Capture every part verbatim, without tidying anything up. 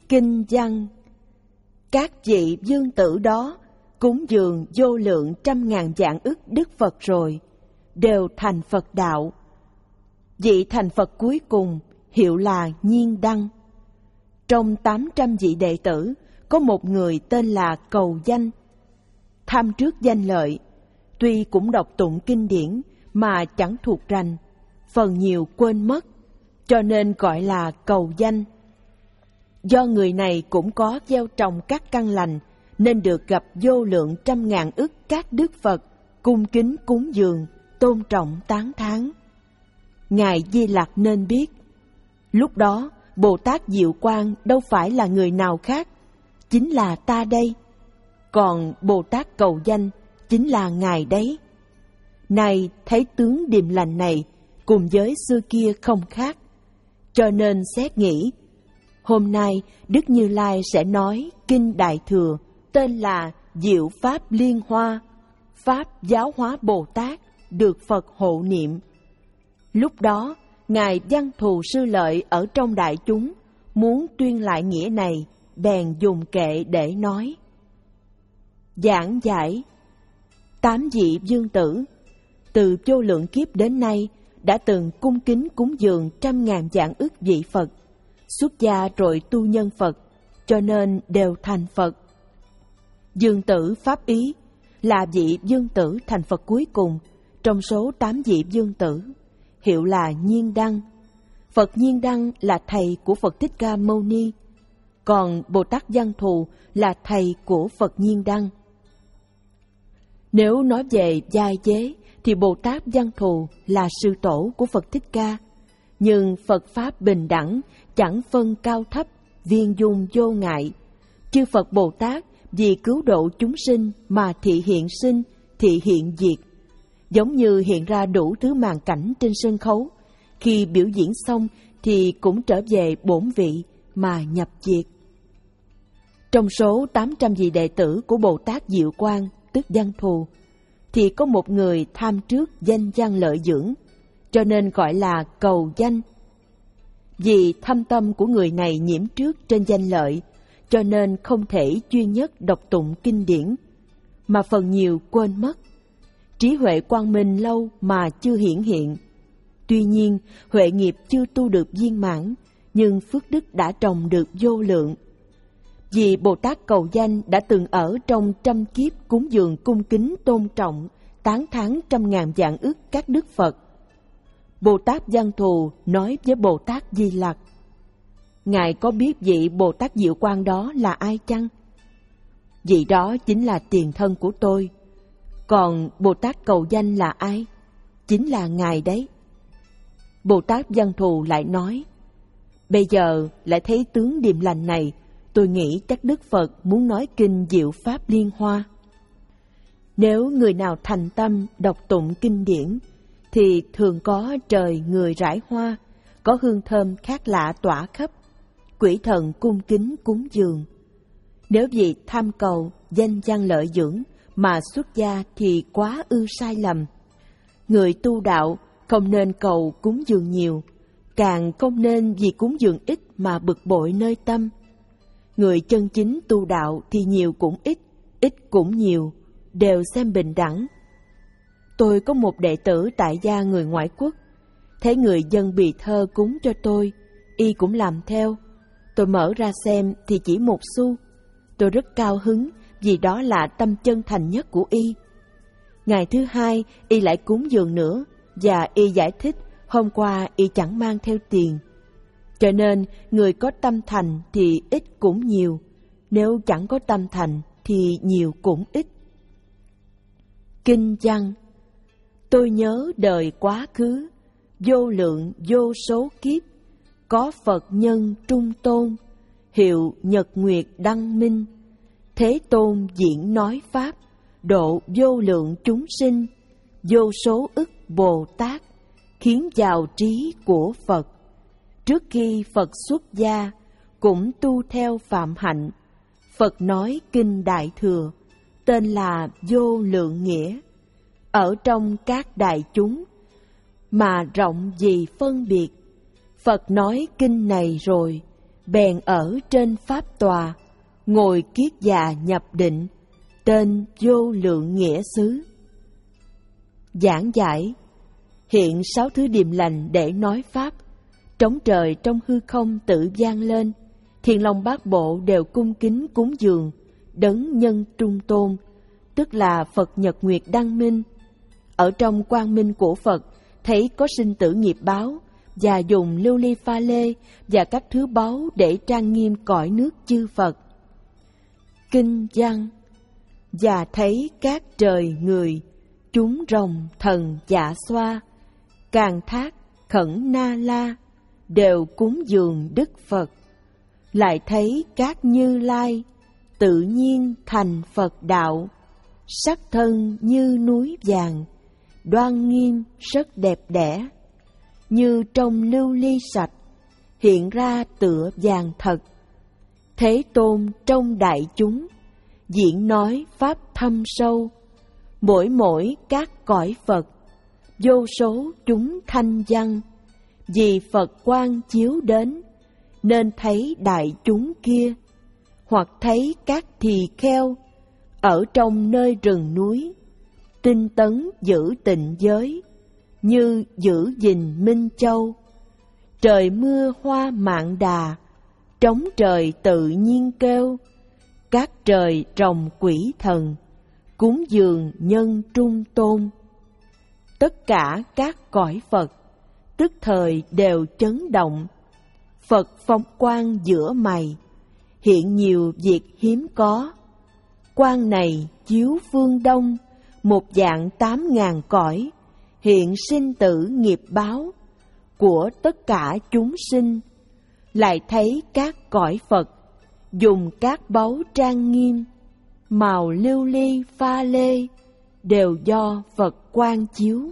Kinh văn. Các vị dương tử đó cúng dường vô lượng trăm ngàn vạn ức Đức Phật rồi, đều thành Phật đạo. Vị thành Phật cuối cùng hiệu là Nhiên Đăng. Trong tám trăm vị đệ tử, có một người tên là Cầu Danh. Tham trước danh lợi, tuy cũng đọc tụng kinh điển mà chẳng thuộc rành, phần nhiều quên mất, cho nên gọi là Cầu Danh. Do người này cũng có gieo trồng các căn lành, nên được gặp vô lượng trăm ngàn ức các Đức Phật, cung kính cúng dường, tôn trọng tán thán. Ngài Di Lặc nên biết, lúc đó Bồ Tát Diệu Quang đâu phải là người nào khác, chính là ta đây. Còn Bồ Tát Cầu Danh chính là Ngài đấy. Nay thấy tướng điềm lành này cùng với xưa kia không khác, cho nên xét nghĩ, hôm nay Đức Như Lai sẽ nói Kinh Đại Thừa tên là Diệu Pháp Liên Hoa, Pháp Giáo Hóa Bồ Tát, được Phật hộ niệm. Lúc đó, Ngài Văn Thù Sư Lợi ở trong đại chúng, muốn tuyên lại nghĩa này, bèn dùng kệ để nói. Giảng giải. Tám vị dương tử, từ vô lượng kiếp đến nay, đã từng cung kính cúng dường trăm ngàn vạn ức vị Phật, xuất gia rồi tu nhân Phật, cho nên đều thành Phật. Dương tử Pháp Ý là vị dương tử thành Phật cuối cùng trong số tám vị dương tử, hiệu là Nhiên Đăng. Phật Nhiên Đăng là thầy của Phật Thích Ca Mâu Ni, còn Bồ Tát Văn Thù là thầy của Phật Nhiên Đăng. Nếu nói về giai chế thì Bồ Tát Văn Thù là sư tổ của Phật Thích Ca, nhưng Phật Pháp bình đẳng, chẳng phân cao thấp, viên dung vô ngại. Chư Phật Bồ Tát vì cứu độ chúng sinh mà thị hiện sinh, thị hiện diệt. Giống như hiện ra đủ thứ màn cảnh trên sân khấu, khi biểu diễn xong thì cũng trở về bổn vị mà nhập diệt. Trong số tám trăm vị đệ tử của Bồ Tát Diệu Quang, tức Văn Thù, thì có một người tham trước danh văn lợi dưỡng, cho nên gọi là Cầu Danh. Vì thâm tâm của người này nhiễm trước trên danh lợi, cho nên không thể chuyên nhất đọc tụng kinh điển, mà phần nhiều quên mất. Trí huệ quang minh lâu mà chưa hiển hiện. Tuy nhiên, huệ nghiệp chưa tu được viên mãn, nhưng phước đức đã trồng được vô lượng. Vì Bồ Tát Cầu Danh đã từng ở trong trăm kiếp cúng dường cung kính tôn trọng, tán thán trăm ngàn vạn ức các Đức Phật. Bồ Tát Văn Thù nói với Bồ Tát Di Lặc: Ngài có biết vị Bồ Tát Diệu Quang đó là ai chăng? Vị đó chính là tiền thân của tôi. Còn Bồ Tát Cầu Danh là ai? Chính là Ngài đấy. Bồ Tát Văn Thù lại nói: Bây giờ lại thấy tướng điềm lành này, tôi nghĩ các Đức Phật muốn nói kinh Diệu Pháp Liên Hoa. Nếu người nào thành tâm đọc tụng kinh điển, thì thường có trời người rải hoa, có hương thơm khác lạ tỏa khắp, quỷ thần cung kính cúng dường. Nếu vì tham cầu danh văn lợi dưỡng mà xuất gia thì quá ư sai lầm. Người tu đạo không nên cầu cúng dường nhiều, càng không nên vì cúng dường ít mà bực bội nơi tâm. Người chân chính tu đạo thì nhiều cũng ít, ít cũng nhiều, đều xem bình đẳng. Tôi có một đệ tử tại gia người ngoại quốc, thấy người dân bì thơ cúng cho tôi, y cũng làm theo. Tôi mở ra xem thì chỉ một xu. Tôi rất cao hứng vì đó là tâm chân thành nhất của y. Ngày thứ hai, y lại cúng dường nữa, và y giải thích hôm qua y chẳng mang theo tiền. Cho nên, người có tâm thành thì ít cũng nhiều, nếu chẳng có tâm thành thì nhiều cũng ít. Kinh văn. Tôi nhớ đời quá khứ, vô lượng vô số kiếp, có Phật nhân trung tôn, hiệu Nhật Nguyệt Đăng Minh. Thế Tôn diễn nói Pháp, độ vô lượng chúng sinh, vô số ức Bồ Tát, khiến vào trí của Phật. Trước khi Phật xuất gia, cũng tu theo phạm hạnh. Phật nói kinh Đại Thừa, tên là Vô Lượng Nghĩa. Ở trong các đại chúng, mà rộng gì phân biệt. Phật nói kinh này rồi, bèn ở trên pháp tòa, ngồi kiết già nhập định, tên Vô Lượng Nghĩa Xứ. Giảng giải: hiện sáu thứ điềm lành để nói pháp, trống trời trong hư không tự vang lên, thiền long bát bộ đều cung kính cúng dường đấng nhân trung tôn, tức là Phật Nhật Nguyệt Đăng Minh. Ở trong quang minh của Phật thấy có sinh tử nghiệp báo, và dùng lưu ly pha lê và các thứ báu để trang nghiêm cõi nước chư Phật. Kinh văn: và thấy các trời người, chúng rồng thần dạ xoa, càng thác khẩn na la, đều cúng dường Đức Phật. Lại thấy các Như Lai, tự nhiên thành Phật đạo, sắc thân như núi vàng, đoan nghiêm rất đẹp đẽ, như trong lưu ly sạch, hiện ra tựa vàng thật. Thế Tôn trong đại chúng, diễn nói pháp thâm sâu, mỗi mỗi các cõi Phật, vô số chúng thanh văn, vì Phật quang chiếu đến, nên thấy đại chúng kia, hoặc thấy các tỳ kheo, ở trong nơi rừng núi, tinh tấn giữ tịnh giới, như giữ gìn Minh Châu. Trời mưa hoa mạn đà, trống trời tự nhiên kêu, các trời rồng quỷ thần, cúng dường nhân trung tôn. Tất cả các cõi Phật, tức thời đều chấn động. Phật phóng quang giữa mày, hiện nhiều việc hiếm có. Quang này chiếu phương đông, một dạng tám ngàn cõi, hiện sinh tử nghiệp báo của tất cả chúng sinh. Lại thấy các cõi Phật dùng các báu trang nghiêm, màu lưu ly pha lê, đều do Phật quang chiếu.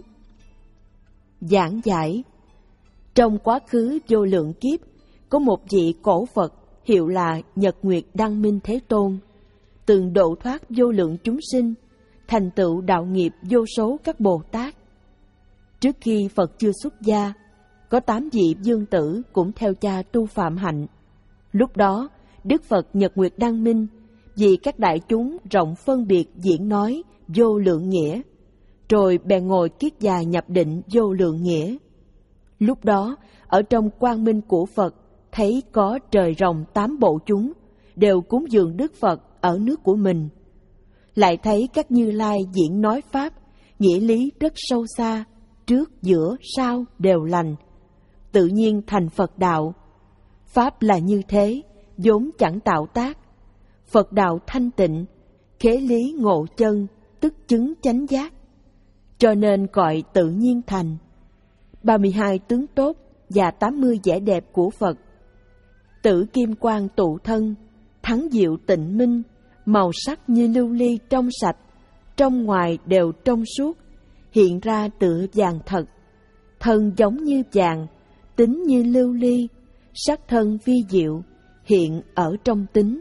Giảng giải: trong quá khứ vô lượng kiếp, có một vị cổ Phật hiệu là Nhật Nguyệt Đăng Minh Thế Tôn, từng độ thoát vô lượng chúng sinh, thành tựu đạo nghiệp vô số các Bồ Tát. Trước khi Phật chưa xuất gia, có tám vị dương tử cũng theo cha tu phạm hạnh. Lúc đó, Đức Phật Nhật Nguyệt Đăng Minh vì các đại chúng rộng phân biệt diễn nói vô lượng nghĩa, rồi bèn ngồi kiết già nhập định vô lượng nghĩa. Lúc đó, ở trong quang minh của Phật, thấy có trời rồng tám bộ chúng, đều cúng dường Đức Phật ở nước của mình. Lại thấy các Như Lai diễn nói Pháp, nghĩa lý rất sâu xa, trước, giữa, sau đều lành, tự nhiên thành Phật đạo. Pháp là như thế, vốn chẳng tạo tác. Phật đạo thanh tịnh, khế lý ngộ chân, tức chứng chánh giác, cho nên gọi tự nhiên thành. ba mươi hai tướng tốt và tám mươi vẻ đẹp của Phật, tử kim quang tụ thân, thắng diệu tịnh minh, màu sắc như lưu ly trong sạch, trong ngoài đều trong suốt, hiện ra tựa vàng thật, thân giống như vàng, tính như lưu ly, sắc thân vi diệu, hiện ở trong tính.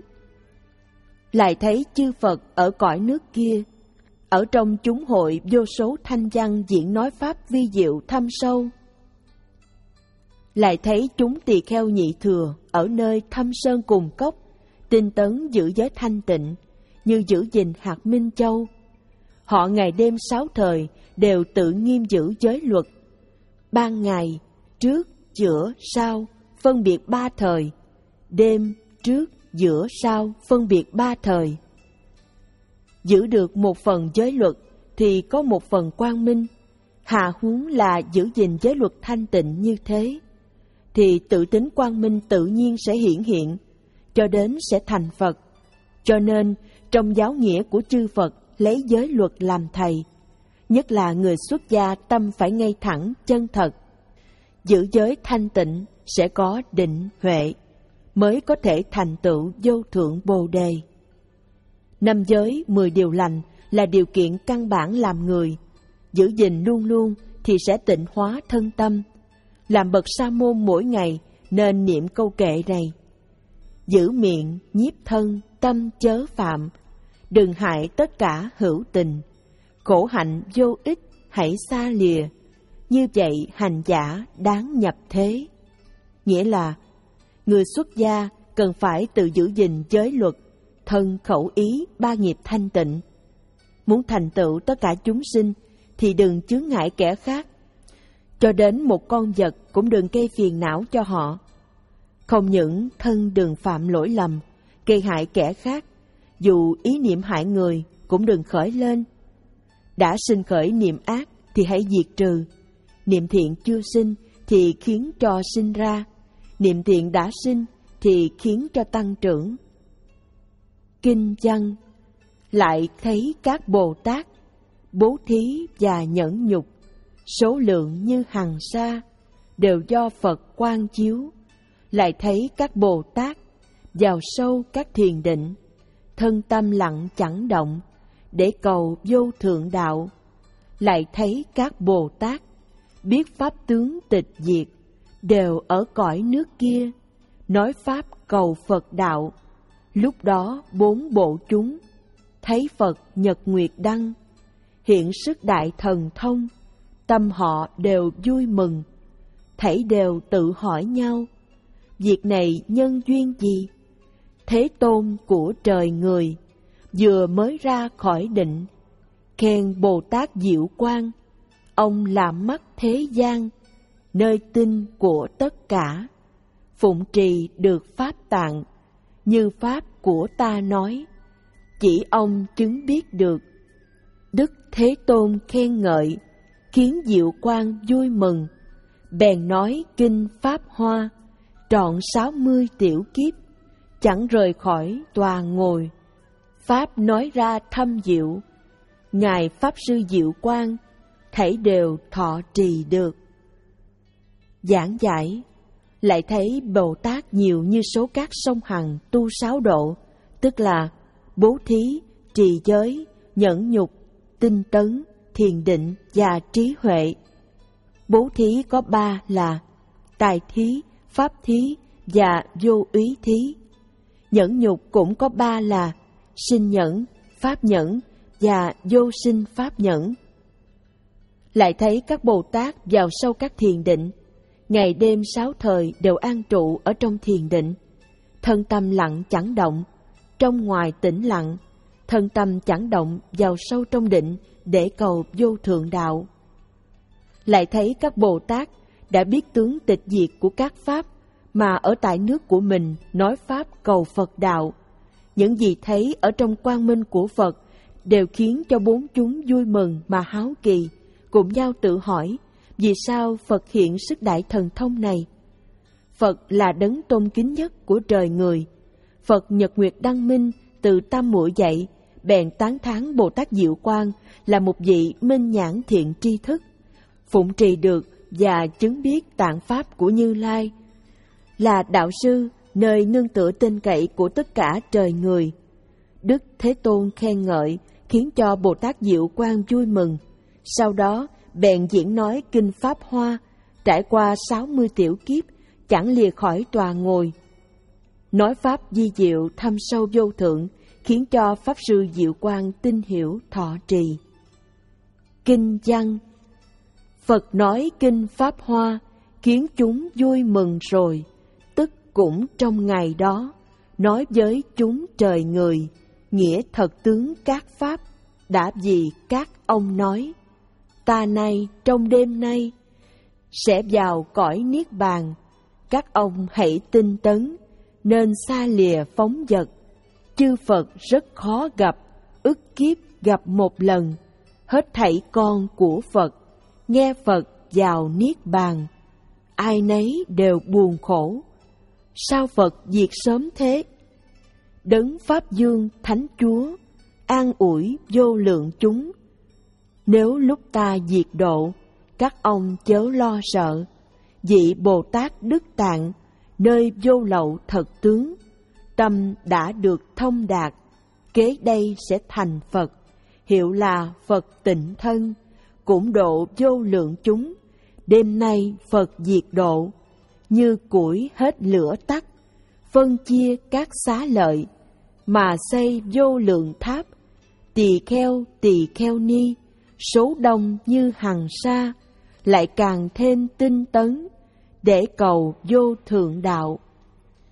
Lại thấy chư Phật ở cõi nước kia, ở trong chúng hội vô số thanh văn diễn nói pháp vi diệu thâm sâu. Lại thấy chúng tỳ kheo nhị thừa ở nơi thâm sơn cùng cốc, tinh tấn giữ giới thanh tịnh, như giữ gìn hạt Minh Châu. Họ ngày đêm sáu thời đều tự nghiêm giữ giới luật. Ban ngày, trước, giữa, sau, phân biệt ba thời. Đêm, trước, giữa, sau, phân biệt ba thời. Giữ được một phần giới luật thì có một phần quang minh. Hạ huống là giữ gìn giới luật thanh tịnh như thế, thì tự tính quang minh tự nhiên sẽ hiển hiện, cho đến sẽ thành Phật. Cho nên, trong giáo nghĩa của chư Phật lấy giới luật làm thầy, nhất là người xuất gia tâm phải ngay thẳng, chân thật. Giữ giới thanh tịnh sẽ có định, huệ, mới có thể thành tựu vô thượng Bồ Đề. Năm giới, mười điều lành là điều kiện căn bản làm người. Giữ gìn luôn luôn thì sẽ tịnh hóa thân tâm. Làm bậc sa môn mỗi ngày nên niệm câu kệ này: giữ miệng, nhiếp thân, tâm chớ phạm, đừng hại tất cả hữu tình, khổ hạnh vô ích hãy xa lìa, như vậy hành giả đáng nhập thế. Nghĩa là Người xuất gia cần phải tự giữ gìn giới luật, thân khẩu ý ba nghiệp thanh tịnh. Muốn thành tựu tất cả chúng sinh thì đừng chướng ngại kẻ khác, cho đến một con vật cũng đừng gây phiền não cho họ. Không những thân đừng phạm lỗi lầm, gây hại kẻ khác, dù ý niệm hại người cũng đừng khởi lên. Đã sinh khởi niệm ác thì hãy diệt trừ, niệm thiện chưa sinh thì khiến cho sinh ra, niệm thiện đã sinh thì khiến cho tăng trưởng. Kinh văn lại thấy các Bồ Tát bố thí và nhẫn nhục, số lượng như hằng sa, đều do Phật quang chiếu. Lại thấy các Bồ Tát vào sâu các thiền định, thân tâm lặng chẳng động, để cầu vô thượng đạo. Lại thấy các Bồ Tát biết pháp tướng tịch diệt, đều ở cõi nước kia, nói pháp cầu Phật đạo. Lúc đó bốn bộ chúng thấy Phật nhật nguyệt đăng, hiện sức đại thần thông, tâm họ đều vui mừng. Thảy đều tự hỏi nhau, việc này nhân duyên gì? Thế Tôn của trời người vừa mới ra khỏi định, khen Bồ Tát Diệu Quang, ông là mắt thế gian, nơi tinh của tất cả, phụng trì được pháp tạng, như pháp của ta nói, chỉ ông chứng biết được. Đức Thế Tôn khen ngợi, khiến Diệu Quang vui mừng, bèn nói kinh Pháp Hoa, trọn sáu mươi tiểu kiếp, chẳng rời khỏi tòa ngồi. Pháp nói ra thâm diệu, Ngài Pháp Sư Diệu Quang, thảy đều thọ trì được. Giảng giải, lại thấy Bồ Tát nhiều như số các sông Hằng tu sáu độ, tức là bố thí, trì giới, nhẫn nhục, tinh tấn, thiền định và trí huệ. Bố thí có ba là tài thí, pháp thí và vô úy thí. Nhẫn nhục cũng có ba là sinh nhẫn, pháp nhẫn và vô sinh pháp nhẫn. Lại thấy các Bồ Tát vào sâu các thiền định, ngày đêm sáu thời đều an trụ ở trong thiền định, thân tâm lặng chẳng động, trong ngoài tĩnh lặng, thân tâm chẳng động vào sâu trong định để cầu vô thượng đạo. Lại thấy các Bồ Tát đã biết tướng tịch diệt của các pháp, mà ở tại nước của mình nói pháp cầu Phật đạo. Những gì thấy ở trong quang minh của Phật đều khiến cho bốn chúng vui mừng mà háo kỳ, cùng nhau tự hỏi, vì sao Phật hiện sức đại thần thông này? Phật là đấng tôn kính nhất của trời người. Phật nhật nguyệt đăng minh từ tam muội dạy, bèn tán thán Bồ Tát Diệu Quang là một vị minh nhãn thiện tri thức, phụng trì được và chứng biết tạng pháp của Như Lai, là đạo sư nơi nương tựa tin cậy của tất cả trời người. Đức Thế Tôn khen ngợi, khiến cho Bồ Tát Diệu Quang vui mừng. Sau đó bèn diễn nói kinh Pháp Hoa, trải qua sáu mươi tiểu kiếp, chẳng lìa khỏi tòa ngồi. Nói pháp di diệu thâm sâu vô thượng, khiến cho Pháp Sư Diệu Quang tin hiểu thọ trì. Kinh văn, Phật nói kinh Pháp Hoa, khiến chúng vui mừng rồi, tức cũng trong ngày đó, nói với chúng trời người, nghĩa thật tướng các pháp, đã vì các ông nói, ta nay trong đêm nay, sẽ vào cõi Niết Bàn, các ông hãy tinh tấn, nên xa lìa phóng dật. Chư Phật rất khó gặp, ức kiếp gặp một lần, hết thảy con của Phật, nghe Phật vào Niết Bàn, ai nấy đều buồn khổ. Sao Phật diệt sớm thế? Đấng Pháp Dương Thánh Chúa, an ủi vô lượng chúng. Nếu lúc ta diệt độ, các ông chớ lo sợ, vị Bồ Tát Đức Tạng, nơi vô lậu thật tướng, tâm đã được thông đạt, kế đây sẽ thành Phật, hiệu là Phật Tịnh Thân, cũng độ vô lượng chúng. Đêm nay Phật diệt độ, như củi hết lửa tắt, phân chia các xá lợi, mà xây vô lượng tháp, tỳ kheo tỳ kheo ni, số đông như hằng sa, lại càng thêm tinh tấn, để cầu vô thượng đạo.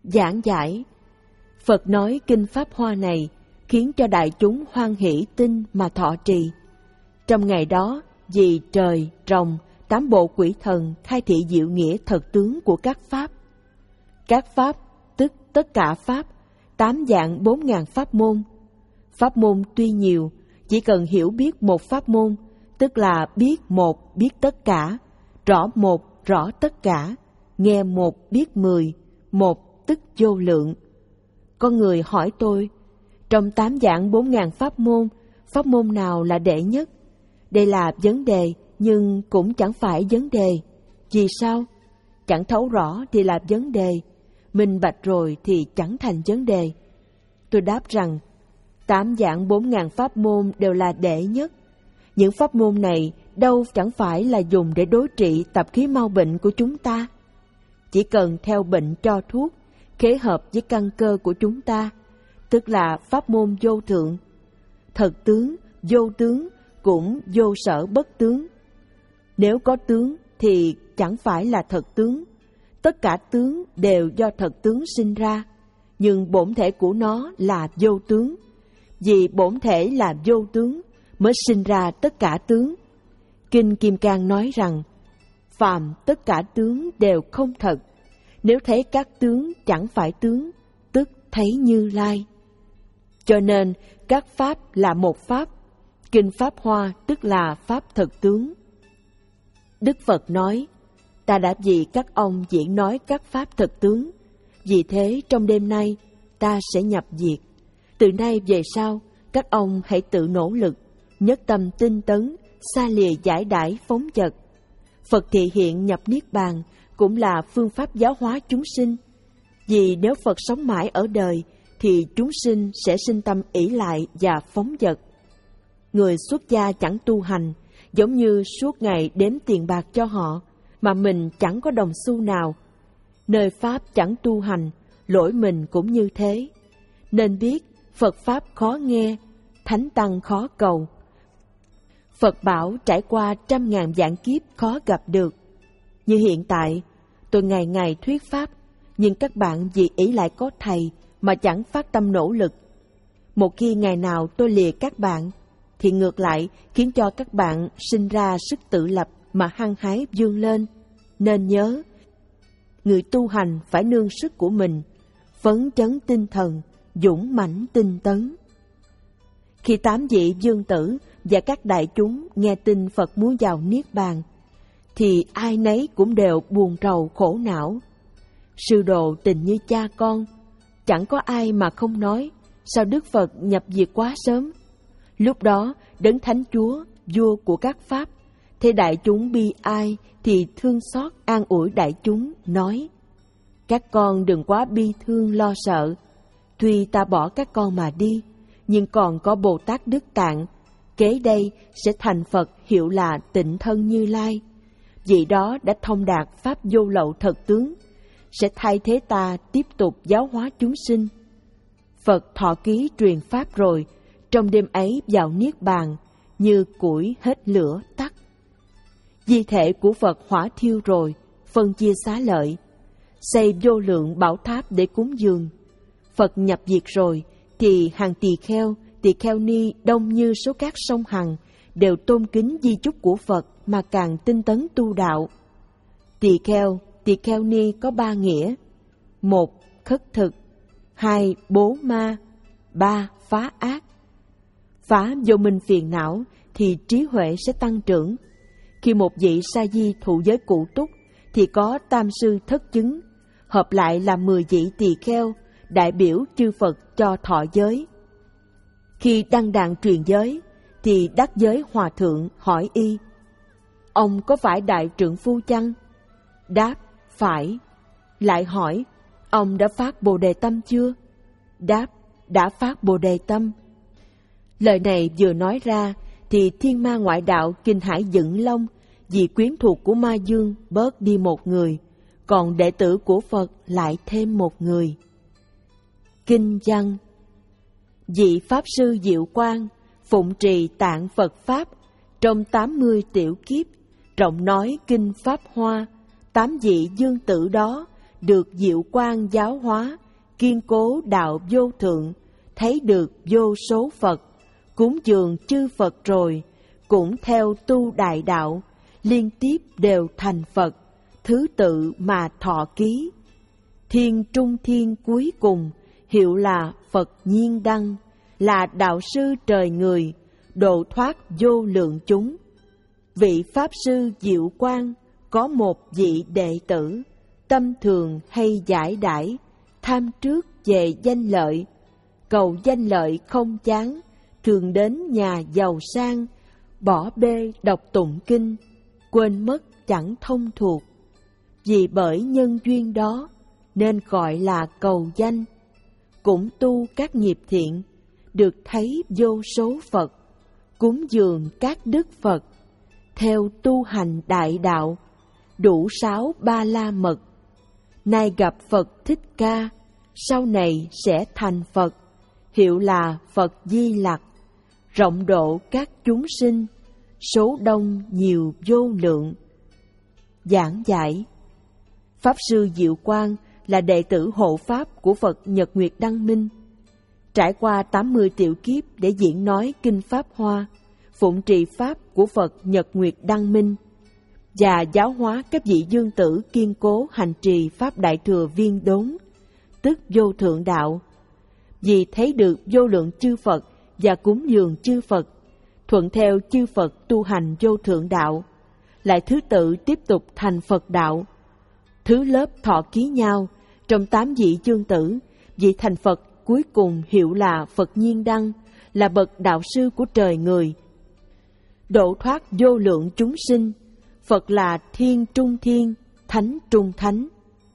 giảng giải. Phật nói kinh Pháp Hoa này khiến cho đại chúng hoan hỷ tin mà thọ trì. Trong ngày đó, vì trời, rồng, tám bộ quỷ thần khai thị diệu nghĩa thật tướng của các Pháp. Các Pháp, tức tất cả Pháp, tám dạng bốn ngàn pháp môn. Pháp môn tuy nhiều, chỉ cần hiểu biết một pháp môn, tức là biết một biết tất cả, rõ một rõ tất cả, nghe một biết mười, một tức vô lượng. Con người hỏi tôi, trong tám dạng bốn ngàn pháp môn, pháp môn nào là đệ nhất? Đây là vấn đề, nhưng cũng chẳng phải vấn đề. Vì sao? Chẳng thấu rõ thì là vấn đề, minh bạch rồi thì chẳng thành vấn đề. Tôi đáp rằng, tám dạng bốn ngàn pháp môn đều là đệ nhất. Những pháp môn này đâu chẳng phải là dùng để đối trị tập khí mau bệnh của chúng ta. Chỉ cần theo bệnh cho thuốc, khế hợp với căn cơ của chúng ta, tức là pháp môn vô thượng. Thật tướng, vô tướng, cũng vô sở bất tướng. Nếu có tướng thì chẳng phải là thật tướng. Tất cả tướng đều do thật tướng sinh ra, nhưng bổn thể của nó là vô tướng. Vì bổn thể là vô tướng mới sinh ra tất cả tướng. Kinh Kim Cang nói rằng, phàm tất cả tướng đều không thật. Nếu thấy các tướng chẳng phải tướng, tức thấy Như Lai. Cho nên các pháp là một pháp. Kinh Pháp Hoa tức là pháp thực tướng. Đức Phật nói, ta đã vì các ông diễn nói các pháp thực tướng. Vì thế trong đêm nay ta sẽ nhập diệt. Từ nay về sau, các ông hãy tự nỗ lực, nhất tâm tinh tấn, xa lìa giải đãi phóng dật. Phật thị hiện nhập Niết Bàn cũng là phương pháp giáo hóa chúng sinh. Vì nếu Phật sống mãi ở đời, thì chúng sinh sẽ sinh tâm ỷ lại và phóng dật. Người xuất gia chẳng tu hành, giống như suốt ngày đếm tiền bạc cho họ, mà mình chẳng có đồng xu nào. Nơi Pháp chẳng tu hành, lỗi mình cũng như thế. Nên biết Phật Pháp khó nghe, Thánh Tăng khó cầu. Phật bảo trải qua trăm ngàn vạn kiếp khó gặp được. Như hiện tại, tôi ngày ngày thuyết Pháp, nhưng các bạn vì ý lại có thầy mà chẳng phát tâm nỗ lực. Một khi ngày nào tôi lìa các bạn, thì ngược lại khiến cho các bạn sinh ra sức tự lập mà hăng hái vươn lên. Nên nhớ, người tu hành phải nương sức của mình, phấn chấn tinh thần, dũng mãnh tinh tấn. Khi tám vị dương tử và các đại chúng nghe tin Phật muốn vào Niết Bàn, thì ai nấy cũng đều buồn rầu khổ não. Sư đồ tình như cha con, chẳng có ai mà không nói, sao Đức Phật nhập diệt quá sớm. Lúc đó, Đấng Thánh Chúa, vua của các Pháp, thấy đại chúng bi ai thì thương xót an ủi đại chúng, nói, các con đừng quá bi thương lo sợ. Tuy ta bỏ các con mà đi, nhưng còn có Bồ Tát Đức Tạng, kế đây sẽ thành Phật hiệu là Tịnh Thân Như Lai. Vị đó đã thông đạt Pháp vô lậu thật tướng, sẽ thay thế ta tiếp tục giáo hóa chúng sinh. Phật thọ ký truyền Pháp rồi, trong đêm ấy vào Niết Bàn, như củi hết lửa tắt. Di thể của Phật hỏa thiêu rồi, phân chia xá lợi, xây vô lượng bảo tháp để cúng dường. Phật nhập diệt rồi, thì hàng tỳ kheo, tỳ kheo ni đông như số cát sông Hằng, đều tôn kính di chúc của Phật mà càng tinh tấn tu đạo. Tỳ kheo, tỳ kheo ni có ba nghĩa: một, khất thực; hai, bố ma; ba, phá ác. Phá vô minh phiền não thì trí huệ sẽ tăng trưởng. Khi một vị sa di thụ giới cụ túc thì có tam sư thất chứng, hợp lại là mười vị tỳ kheo, đại biểu chư Phật cho thọ giới. Khi đăng đàn truyền giới thì đắc giới hòa thượng hỏi y: ông có phải đại trượng phu chăng? Đáp: phải. Lại hỏi: ông đã phát bồ đề tâm chưa? Đáp: đã phát bồ đề tâm. Lời này vừa nói ra thì thiên ma ngoại đạo kinh hãi dựng lông, vì quyến thuộc của ma dương bớt đi một người, còn đệ tử của Phật lại thêm một người. Kinh văn: vị Pháp Sư Diệu Quang phụng trì tạng Phật Pháp trong tám mươi tiểu kiếp, rộng nói kinh Pháp Hoa. Tám vị dương tử đó được Diệu Quang giáo hóa, kiên cố đạo vô thượng, thấy được vô số Phật, cúng dường chư Phật rồi, cũng theo tu đại đạo, liên tiếp đều thành Phật, thứ tự mà thọ ký. Thiên trung thiên cuối cùng, hiệu là Phật Nhiên Đăng, là đạo sư trời người, độ thoát vô lượng chúng. Vị Pháp Sư Diệu Quang có một vị đệ tử, tâm thường hay giải đãi, tham trước về danh lợi, cầu danh lợi không chán, thường đến nhà giàu sang, bỏ bê đọc tụng kinh, quên mất chẳng thông thuộc. Vì bởi nhân duyên đó nên gọi là cầu danh, cũng tu các nghiệp thiện, được thấy vô số Phật, cúng dường các đức Phật, theo tu hành đại đạo, đủ sáu ba la mật. Nay gặp Phật Thích Ca, sau này sẽ thành Phật, hiệu là Phật Di Lặc, rộng độ các chúng sinh, số đông nhiều vô lượng. Giảng giải: Pháp Sư Diệu Quang là đệ tử hộ pháp của Phật Nhật Nguyệt Đăng Minh, trải qua tám mươi triệu kiếp để diễn nói kinh Pháp Hoa, phụng trì pháp của Phật Nhật Nguyệt Đăng Minh, và giáo hóa các vị dương tử kiên cố hành trì pháp Đại Thừa Viên Đốn, tức vô thượng đạo. Vì thấy được vô lượng chư Phật và cúng dường chư Phật, thuận theo chư Phật tu hành vô thượng đạo, lại thứ tự tiếp tục thành Phật đạo. Thứ lớp thọ ký nhau, trong tám vị dương tử, vị thành Phật cuối cùng hiệu là Phật Nhiên Đăng, là bậc đạo sư của trời người, độ thoát vô lượng chúng sinh. Phật là thiên trung thiên, thánh trung thánh.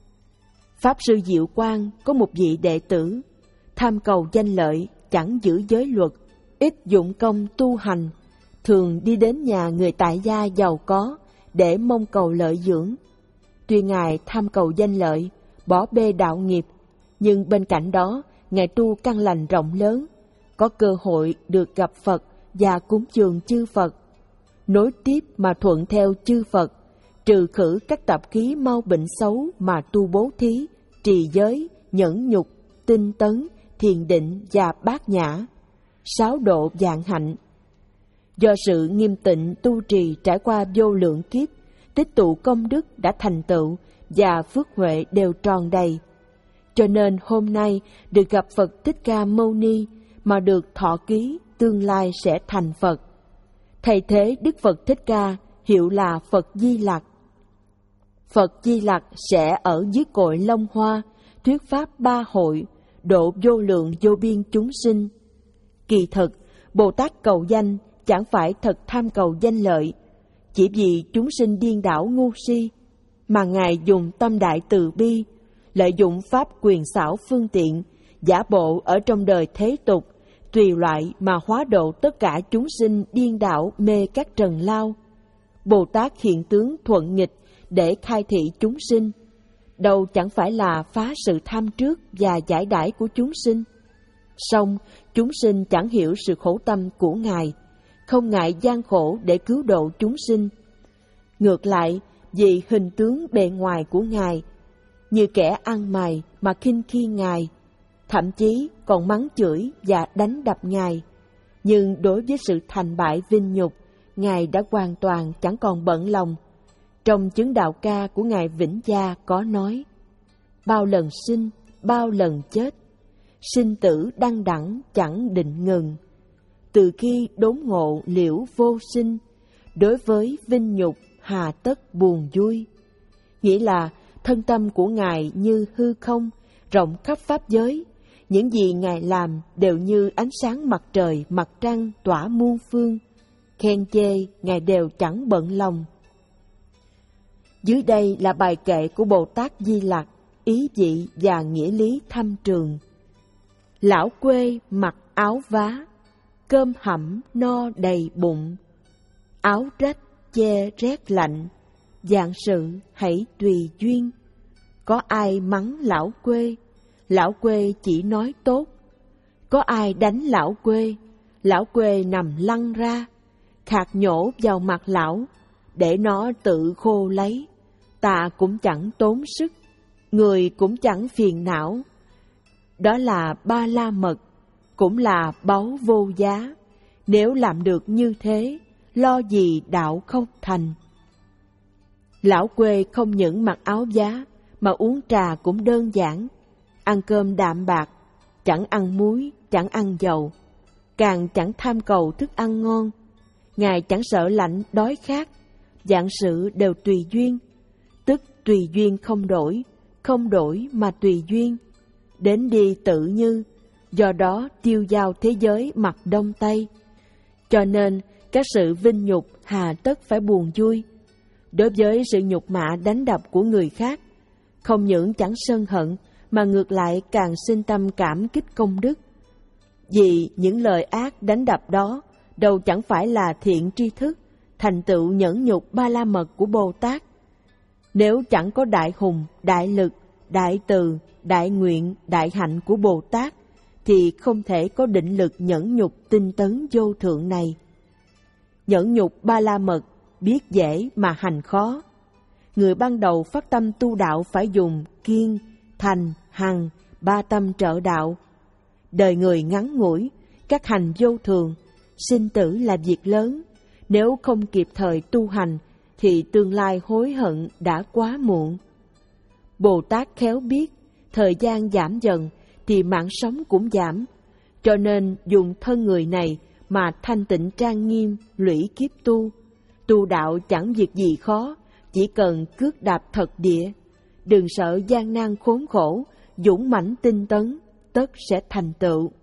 Pháp Sư Diệu Quang có một vị đệ tử, tham cầu danh lợi, chẳng giữ giới luật, ít dụng công tu hành, thường đi đến nhà người tại gia giàu có để mong cầu lợi dưỡng. Tuy Ngài tham cầu danh lợi, bỏ bê đạo nghiệp, nhưng bên cạnh đó, Ngài tu căn lành rộng lớn, có cơ hội được gặp Phật và cúng dường chư Phật, nối tiếp mà thuận theo chư Phật, trừ khử các tập khí mau bệnh xấu mà tu bố thí, trì giới, nhẫn nhục, tinh tấn, thiền định và bát nhã, sáu độ vạn hạnh. Do sự nghiêm tịnh tu trì trải qua vô lượng kiếp, tích tụ công đức đã thành tựu và phước huệ đều tròn đầy, cho nên hôm nay được gặp Phật Thích Ca Mâu Ni mà được thọ ký tương lai sẽ thành Phật. Thay thế Đức Phật Thích Ca hiệu là Phật Di Lặc. Phật Di Lặc sẽ ở dưới cội Long Hoa, thuyết pháp ba hội, độ vô lượng vô biên chúng sinh. Kỳ thực, Bồ Tát cầu danh chẳng phải thật tham cầu danh lợi, chỉ vì chúng sinh điên đảo ngu si, mà Ngài dùng tâm đại từ bi, lợi dụng pháp quyền xảo phương tiện, giả bộ ở trong đời thế tục, tùy loại mà hóa độ tất cả chúng sinh điên đảo mê các trần lao. Bồ Tát hiện tướng thuận nghịch để khai thị chúng sinh, đâu chẳng phải là phá sự tham trước và giải đãi của chúng sinh. Song chúng sinh chẳng hiểu sự khổ tâm của Ngài, không ngại gian khổ để cứu độ chúng sinh. Ngược lại, vì hình tướng bề ngoài của Ngài, như kẻ ăn mày mà khinh khi Ngài, thậm chí còn mắng chửi và đánh đập Ngài. Nhưng đối với sự thành bại vinh nhục, Ngài đã hoàn toàn chẳng còn bận lòng. Trong chứng đạo ca của Ngài Vĩnh Gia có nói: bao lần sinh, bao lần chết, sinh tử đăng đẳng chẳng định ngừng. Từ khi đốn ngộ liễu vô sinh, đối với vinh nhục hà tất buồn vui. Nghĩa là thân tâm của Ngài như hư không, rộng khắp pháp giới. Những gì Ngài làm đều như ánh sáng mặt trời, mặt trăng tỏa muôn phương. Khen chê, Ngài đều chẳng bận lòng. Dưới đây là bài kệ của Bồ Tát Di Lặc, ý vị và nghĩa lý thâm trường. Lão quê mặc áo vá, cơm hẩm no đầy bụng, áo rách che rét lạnh, vạn sự hãy tùy duyên. Có ai mắng lão quê, lão quê chỉ nói tốt. Có ai đánh lão quê, lão quê nằm lăn ra, khạc nhổ vào mặt lão, để nó tự khô lấy. Ta cũng chẳng tốn sức, người cũng chẳng phiền não. đó là ba la mật, cũng là báu vô giá. Nếu làm được như thế, lo gì đạo không thành. Lão quê không những mặc áo giá, mà uống trà cũng đơn giản. Ăn cơm đạm bạc, chẳng ăn muối, chẳng ăn dầu, càng chẳng tham cầu thức ăn ngon. Ngài chẳng sợ lạnh, đói khát, vạn sự đều tùy duyên, tức tùy duyên không đổi, không đổi mà tùy duyên. Đến đi tự như, do đó tiêu dao thế giới mặt đông tây. Cho nên các sự vinh nhục hà tất phải buồn vui. Đối với sự nhục mạ đánh đập của người khác, không những chẳng sân hận, mà ngược lại càng sinh tâm cảm kích công đức. Vì những lời ác đánh đập đó đâu chẳng phải là thiện tri thức, thành tựu nhẫn nhục ba la mật của Bồ Tát. Nếu chẳng có đại hùng, đại lực, đại từ, đại nguyện, đại hạnh của Bồ Tát, thì không thể có định lực nhẫn nhục tinh tấn vô thượng này. Nhẫn nhục ba la mật, biết dễ mà hành khó. Người ban đầu phát tâm tu đạo phải dùng kiên, thành, hằng, ba tâm trợ đạo. Đời người ngắn ngủi, các hành vô thường, sinh tử là việc lớn. Nếu không kịp thời tu hành, thì tương lai hối hận đã quá muộn. Bồ Tát khéo biết, thời gian giảm dần, thì mạng sống cũng giảm. Cho nên dùng thân người này mà thanh tịnh trang nghiêm, lũy kiếp tu. Tu đạo chẳng việc gì khó, chỉ cần cước đạp thật địa. Đừng sợ gian nan khốn khổ, dũng mãnh tinh tấn, tất sẽ thành tựu.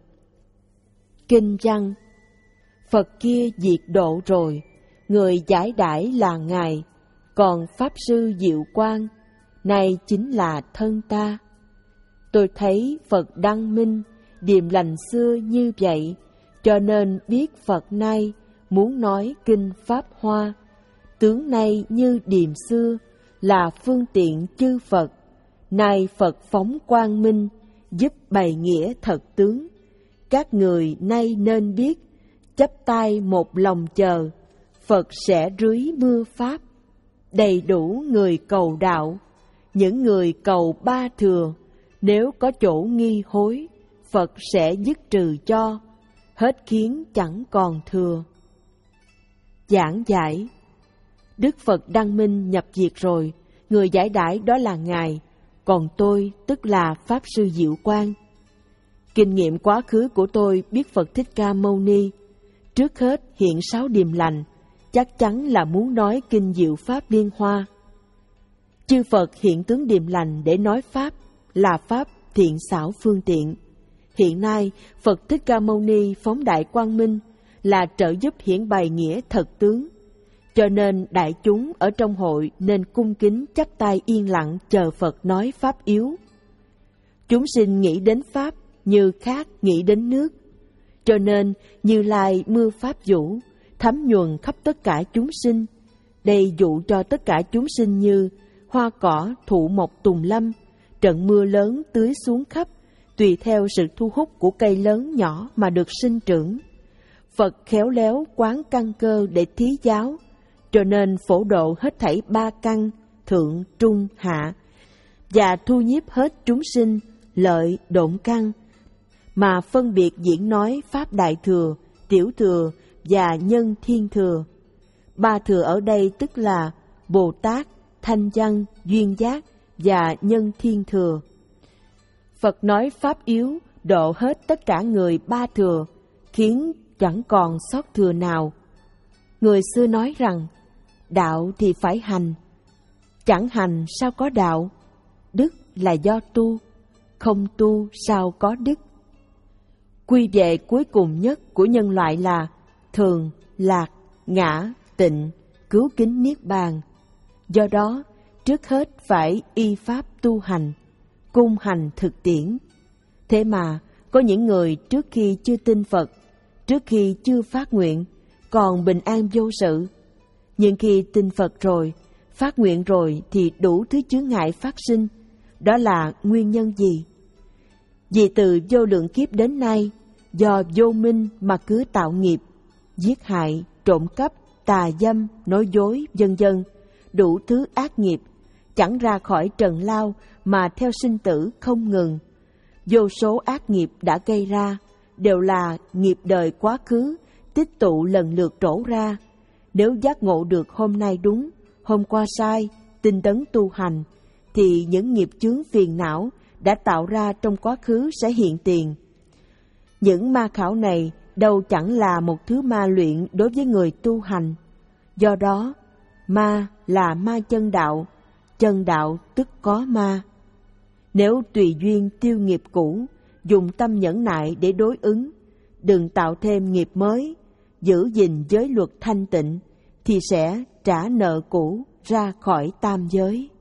Kinh văn: Phật kia diệt độ rồi, người giải đãi là Ngài, còn Pháp Sư Diệu Quang, này chính là thân ta. Tôi thấy Phật đăng minh, điềm lành xưa như vậy, cho nên biết Phật nay muốn nói kinh Pháp Hoa. Tướng nay như điềm xưa, là phương tiện chư Phật. Nay Phật phóng quang minh, giúp bày nghĩa thật tướng. Các người nay nên biết, chắp tay một lòng chờ, Phật sẽ rưới mưa Pháp. Đầy đủ người cầu đạo, những người cầu ba thừa, nếu có chỗ nghi hối, Phật sẽ dứt trừ cho, hết khiến chẳng còn thừa. Giảng giải: Đức Phật Đăng Minh nhập diệt rồi, người giải đãi đó là Ngài, còn tôi tức là Pháp Sư Diệu Quang. Kinh nghiệm quá khứ của tôi biết Phật Thích Ca Mâu Ni, trước hết hiện sáu điềm lành, chắc chắn là muốn nói kinh Diệu Pháp Liên Hoa. Chư Phật hiện tướng điềm lành để nói Pháp, là Pháp thiện xảo phương tiện. Hiện nay, Phật Thích Ca Mâu Ni phóng đại quang minh, là trợ giúp hiển bày nghĩa thật tướng. Cho nên đại chúng ở trong hội nên cung kính chắp tay yên lặng chờ Phật nói Pháp yếu. Chúng sinh nghĩ đến Pháp như khác nghĩ đến nước. Cho nên Như Lai mưa Pháp vũ, thấm nhuần khắp tất cả chúng sinh. Đây dụ cho tất cả chúng sinh như hoa cỏ, thụ mộc tùng lâm, trận mưa lớn tưới xuống khắp, tùy theo sự thu hút của cây lớn nhỏ mà được sinh trưởng. Phật khéo léo quán căn cơ để thí giáo, cho nên phổ độ hết thảy ba căn, thượng, trung, hạ, và thu nhiếp hết chúng sinh, lợi, độn căn, mà phân biệt diễn nói Pháp Đại Thừa, Tiểu Thừa và Nhân Thiên Thừa. Ba thừa ở đây tức là Bồ Tát, Thanh Văn, Duyên Giác và Nhân Thiên Thừa. Phật nói Pháp yếu, độ hết tất cả người ba thừa, khiến chẳng còn sót thừa nào. Người xưa nói rằng, đạo thì phải hành, chẳng hành sao có đạo, đức là do tu, không tu sao có đức. Quy về cuối cùng nhất của nhân loại là thường, lạc, ngã, tịnh, cứu kính niết bàn. Do đó, trước hết phải y pháp tu hành, cung hành thực tiễn. Thế mà, có những người trước khi chưa tin Phật, trước khi chưa phát nguyện, còn bình an vô sự. Nhưng khi tin Phật rồi, phát nguyện rồi thì đủ thứ chướng ngại phát sinh. Đó là nguyên nhân gì? Vì từ vô lượng kiếp đến nay, do vô minh mà cứ tạo nghiệp, giết hại, trộm cắp, tà dâm, nói dối, vân vân, đủ thứ ác nghiệp, chẳng ra khỏi trần lao mà theo sinh tử không ngừng. vô số ác nghiệp đã gây ra đều là nghiệp đời quá khứ tích tụ lần lượt trổ ra. Nếu giác ngộ được hôm nay đúng, hôm qua sai, tinh tấn tu hành, thì những nghiệp chướng phiền não đã tạo ra trong quá khứ sẽ hiện tiền. Những ma khảo này đâu chẳng là một thứ ma luyện đối với người tu hành. Do đó, ma là ma chân đạo, chân đạo tức có ma. Nếu tùy duyên tiêu nghiệp cũ, dùng tâm nhẫn nại để đối ứng, đừng tạo thêm nghiệp mới, giữ gìn giới luật thanh tịnh, thì sẽ trả nợ cũ ra khỏi tam giới.